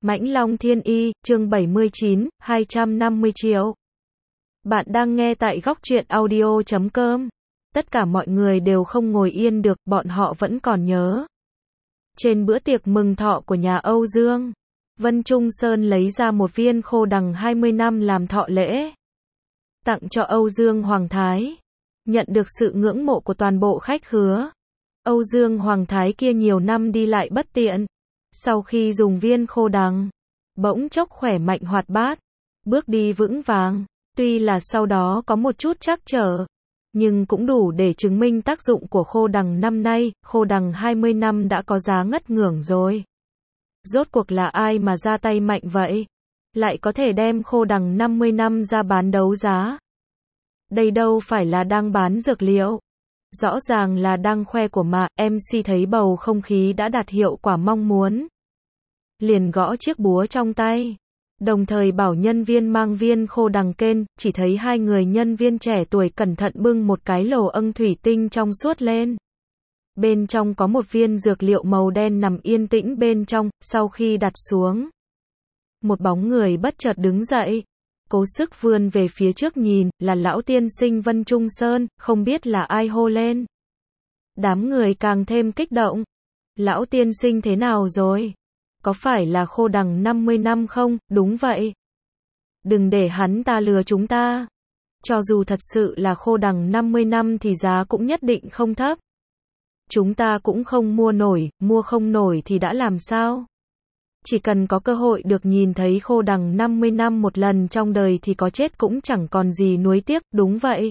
Mãnh Long Thiên Y, chương 79, 250 triệu. Bạn đang nghe tại góc truyện audio.com. Tất cả mọi người đều không ngồi yên được, bọn họ vẫn còn nhớ. Trên bữa tiệc mừng thọ của nhà Âu Dương, Vân Trung Sơn lấy ra một viên khô đằng 20 năm làm thọ lễ. Tặng cho Âu Dương Hoàng Thái. Nhận được sự ngưỡng mộ của toàn bộ khách khứa. Âu Dương Hoàng Thái kia nhiều năm đi lại bất tiện. Sau khi dùng viên khô đằng, bỗng chốc khỏe mạnh hoạt bát, bước đi vững vàng, tuy là sau đó có một chút trắc trở, nhưng cũng đủ để chứng minh tác dụng của khô đằng năm nay, khô đằng 20 năm đã có giá ngất ngưởng rồi. Rốt cuộc là ai mà ra tay mạnh vậy? Lại có thể đem khô đằng 50 năm ra bán đấu giá. Đây đâu phải là đang bán dược liệu. Rõ ràng là đang khoe của mà, MC thấy bầu không khí đã đạt hiệu quả mong muốn. Liền gõ chiếc búa trong tay. Đồng thời bảo nhân viên mang viên khô đằng kên, chỉ thấy hai người nhân viên trẻ tuổi cẩn thận bưng một cái lồ âng thủy tinh trong suốt lên. Bên trong có một viên dược liệu màu đen nằm yên tĩnh bên trong, sau khi đặt xuống. Một bóng người bất chợt đứng dậy. Cố sức vươn về phía trước nhìn, là lão tiên sinh Vân Trung Sơn, không biết là ai hô lên. Đám người càng thêm kích động. Lão tiên sinh thế nào rồi? Có phải là khô đằng 50 năm không? Đúng vậy. Đừng để hắn ta lừa chúng ta. Cho dù thật sự là khô đằng 50 năm thì giá cũng nhất định không thấp. Chúng ta cũng không mua nổi, mua không nổi thì đã làm sao? Chỉ cần có cơ hội được nhìn thấy khô đằng 50 năm một lần trong đời thì có chết cũng chẳng còn gì nuối tiếc, đúng vậy.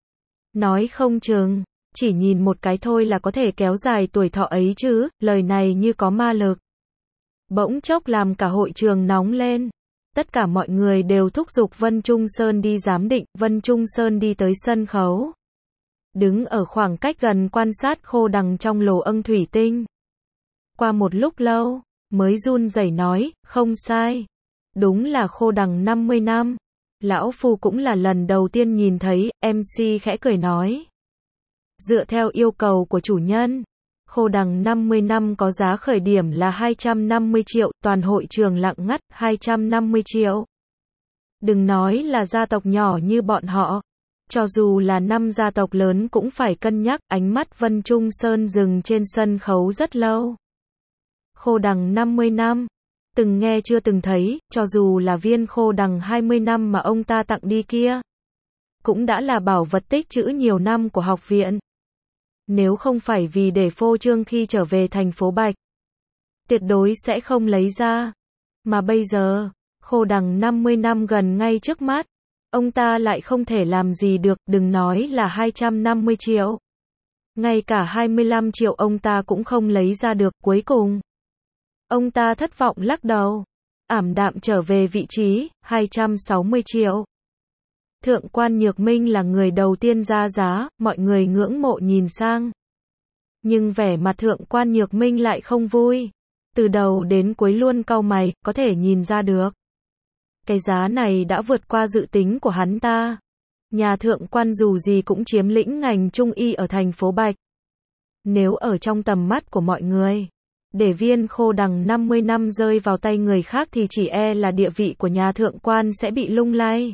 Nói không chừng, chỉ nhìn một cái thôi là có thể kéo dài tuổi thọ ấy chứ, lời này như có ma lực. Bỗng chốc làm cả hội trường nóng lên. Tất cả mọi người đều thúc giục Vân Trung Sơn đi giám định, Vân Trung Sơn đi tới sân khấu. Đứng ở khoảng cách gần quan sát khô đằng trong lồ âng thủy tinh. Qua một lúc lâu, mới run rẩy nói, không sai. Đúng là khô đằng 50 năm. Lão Phu cũng là lần đầu tiên nhìn thấy, MC khẽ cười nói. Dựa theo yêu cầu của chủ nhân, khô đằng 50 năm có giá khởi điểm là 250 triệu, toàn hội trường lặng ngắt, 250 triệu. Đừng nói là gia tộc nhỏ như bọn họ. Cho dù là 5 gia tộc lớn cũng phải cân nhắc, ánh mắt Vân Trung Sơn dừng trên sân khấu rất lâu. Khô đằng 50 năm. Từng nghe chưa từng thấy, cho dù là viên khô đằng 20 năm mà ông ta tặng đi kia. Cũng đã là bảo vật tích trữ nhiều năm của học viện. Nếu không phải vì để phô trương khi trở về thành phố Bạch, tuyệt đối sẽ không lấy ra. Mà bây giờ, khô đằng 50 năm gần ngay trước mắt, ông ta lại không thể làm gì được, đừng nói là 250 triệu. Ngay cả 25 triệu ông ta cũng không lấy ra được, cuối cùng. Ông ta thất vọng lắc đầu, ảm đạm trở về vị trí, 260 triệu. Thượng quan Nhược Minh là người đầu tiên ra giá, mọi người ngưỡng mộ nhìn sang. Nhưng vẻ mặt thượng quan Nhược Minh lại không vui. Từ đầu đến cuối luôn cau mày, có thể nhìn ra được. Cái giá này đã vượt qua dự tính của hắn ta. Nhà thượng quan dù gì cũng chiếm lĩnh ngành trung y ở thành phố Bạch. Nếu ở trong tầm mắt của mọi người, để viên khô đằng 50 năm rơi vào tay người khác thì chỉ e là địa vị của nhà thượng quan sẽ bị lung lay.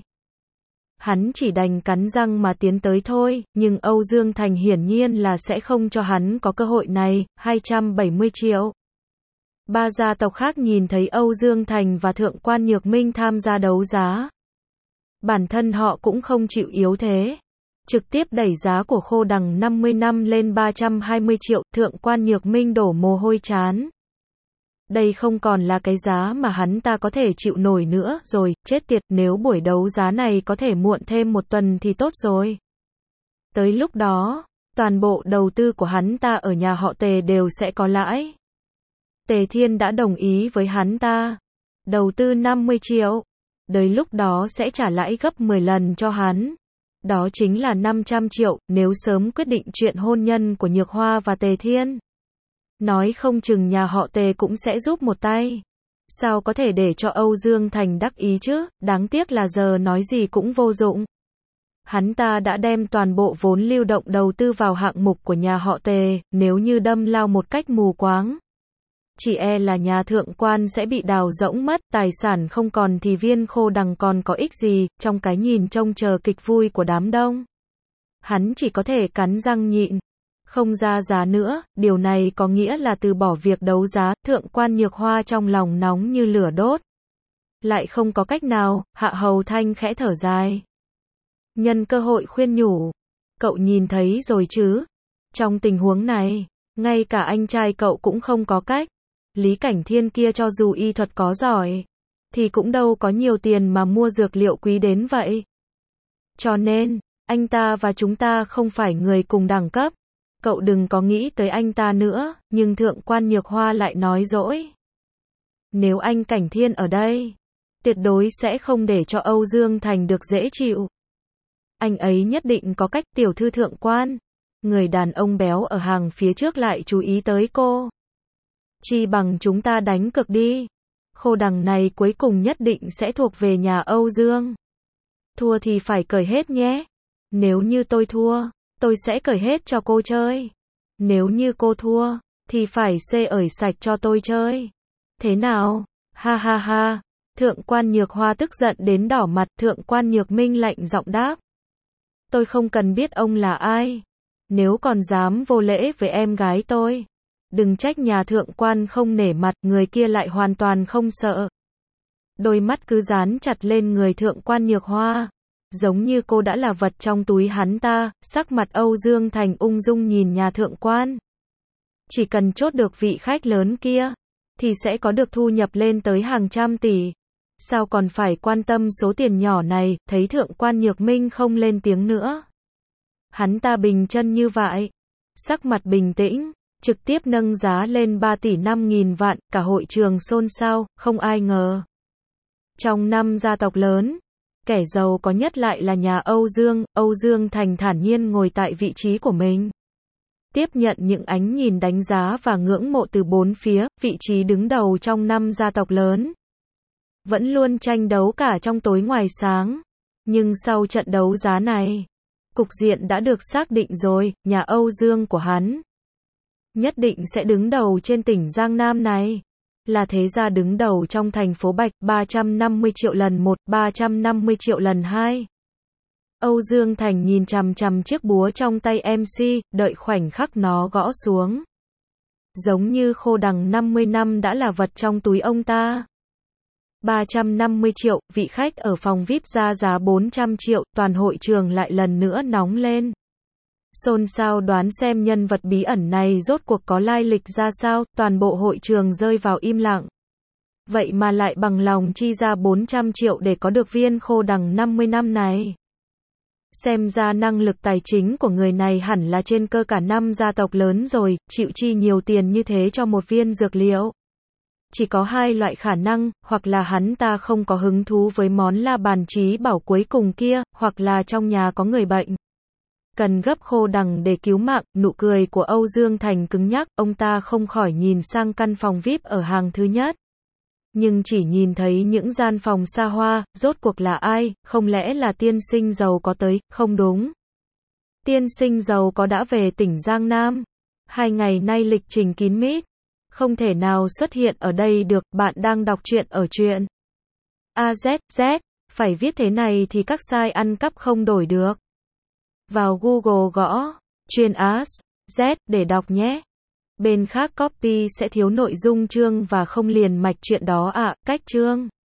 Hắn chỉ đành cắn răng mà tiến tới thôi, nhưng Âu Dương Thành hiển nhiên là sẽ không cho hắn có cơ hội này, 270 triệu. Ba gia tộc khác nhìn thấy Âu Dương Thành và Thượng quan Nhược Minh tham gia đấu giá. Bản thân họ cũng không chịu yếu thế. Trực tiếp đẩy giá của khô đằng 50 năm lên 320 triệu, Thượng quan Nhược Minh đổ mồ hôi trán. Đây không còn là cái giá mà hắn ta có thể chịu nổi nữa rồi, chết tiệt, nếu buổi đấu giá này có thể muộn thêm một tuần thì tốt rồi. Tới lúc đó, toàn bộ đầu tư của hắn ta ở nhà họ Tề đều sẽ có lãi. Tề Thiên đã đồng ý với hắn ta. Đầu tư 50 triệu. Tới lúc đó sẽ trả lãi gấp 10 lần cho hắn. Đó chính là 500 triệu, nếu sớm quyết định chuyện hôn nhân của Nhược Hoa và Tề Thiên. Nói không chừng nhà họ Tề cũng sẽ giúp một tay. Sao có thể để cho Âu Dương Thành đắc ý chứ, đáng tiếc là giờ nói gì cũng vô dụng. Hắn ta đã đem toàn bộ vốn lưu động đầu tư vào hạng mục của nhà họ Tề, nếu như đâm lao một cách mù quáng. chỉ e là nhà thượng quan sẽ bị đào rỗng mất, tài sản không còn thì viên khô đằng còn có ích gì, trong cái nhìn trông chờ kịch vui của đám đông. Hắn chỉ có thể cắn răng nhịn, không ra giá nữa, điều này có nghĩa là từ bỏ việc đấu giá, thượng quan Nhược Hoa trong lòng nóng như lửa đốt. Lại không có cách nào, Hạ Hầu Thanh khẽ thở dài. Nhân cơ hội khuyên nhủ, cậu nhìn thấy rồi chứ, trong tình huống này, ngay cả anh trai cậu cũng không có cách. Lý Cảnh Thiên kia cho dù y thuật có giỏi, thì cũng đâu có nhiều tiền mà mua dược liệu quý đến vậy. Cho nên, anh ta và chúng ta không phải người cùng đẳng cấp. Cậu đừng có nghĩ tới anh ta nữa, nhưng thượng quan Nhược Hoa lại nói dỗi. Nếu anh Cảnh Thiên ở đây, tuyệt đối sẽ không để cho Âu Dương Thành được dễ chịu. Anh ấy nhất định có cách. Tiểu thư thượng quan, người đàn ông béo ở hàng phía trước lại chú ý tới cô. Chi bằng chúng ta đánh cược đi. Khô đằng này cuối cùng nhất định sẽ thuộc về nhà Âu Dương. Thua thì phải cởi hết nhé. Nếu như tôi thua, tôi sẽ cởi hết cho cô chơi. Nếu như cô thua, thì phải xê ởi sạch cho tôi chơi. Thế nào? Ha ha ha. Thượng quan Nhược Hoa tức giận đến đỏ mặt. Thượng quan Nhược Minh lạnh giọng đáp. Tôi không cần biết ông là ai. Nếu còn dám vô lễ với em gái tôi, đừng trách nhà thượng quan không nể mặt. Người kia lại hoàn toàn không sợ. Đôi mắt cứ dán chặt lên người thượng quan Nhược Hoa, giống như cô đã là vật trong túi hắn ta. Sắc mặt Âu Dương Thành ung dung nhìn nhà thượng quan. Chỉ cần chốt được vị khách lớn kia, thì sẽ có được thu nhập lên tới hàng trăm tỷ. Sao còn phải quan tâm số tiền nhỏ này? Thấy thượng quan Nhược Minh không lên tiếng nữa, hắn ta bình chân như vậy, sắc mặt bình tĩnh, trực tiếp nâng giá lên 3 tỷ 5.000 vạn, cả hội trường xôn xao, không ai ngờ. Trong 5 gia tộc lớn, kẻ giàu có nhất lại là nhà Âu Dương. Âu Dương Thành thản nhiên ngồi tại vị trí của mình, tiếp nhận những ánh nhìn đánh giá và ngưỡng mộ từ bốn phía. Vị trí đứng đầu trong 5 gia tộc lớn, vẫn luôn tranh đấu cả trong tối ngoài sáng. Nhưng sau trận đấu giá này, cục diện đã được xác định rồi, nhà Âu Dương của hắn nhất định sẽ đứng đầu trên tỉnh Giang Nam này. Là thế gia đứng đầu trong thành phố Bạch, 350 triệu lần 1, 350 triệu lần 2. Âu Dương Thành nhìn chằm chằm chiếc búa trong tay MC, đợi khoảnh khắc nó gõ xuống. Giống như khô đằng 50 năm đã là vật trong túi ông ta. 350 triệu, vị khách ở phòng VIP ra giá 400 triệu, toàn hội trường lại lần nữa nóng lên. Xôn xao đoán xem nhân vật bí ẩn này rốt cuộc có lai lịch ra sao, toàn bộ hội trường rơi vào im lặng. Vậy mà lại bằng lòng chi ra 400 triệu để có được viên khô đằng 50 năm này. Xem ra năng lực tài chính của người này hẳn là trên cơ cả 5 gia tộc lớn rồi, chịu chi nhiều tiền như thế cho một viên dược liệu. Chỉ có hai loại khả năng, hoặc là hắn ta không có hứng thú với món la bàn trí bảo cuối cùng kia, hoặc là trong nhà có người bệnh, cần gấp khô đằng để cứu mạng. Nụ cười của Âu Dương Thành cứng nhắc, ông ta không khỏi nhìn sang căn phòng VIP ở hàng thứ nhất. Nhưng chỉ nhìn thấy những gian phòng xa hoa. Rốt cuộc là ai? Không lẽ là tiên sinh giàu có tới? Không đúng. Tiên sinh giàu có đã về tỉnh Giang Nam. 2 ngày nay lịch trình kín mít, không thể nào xuất hiện ở đây được. Bạn đang đọc truyện ở truyện AZZ, phải viết thế này thì các site ăn cắp không đổi được. Vào Google gõ truyện AZZ để đọc nhé. Bên khác copy sẽ thiếu nội dung chương và không liền mạch truyện đó ạ. Cách chương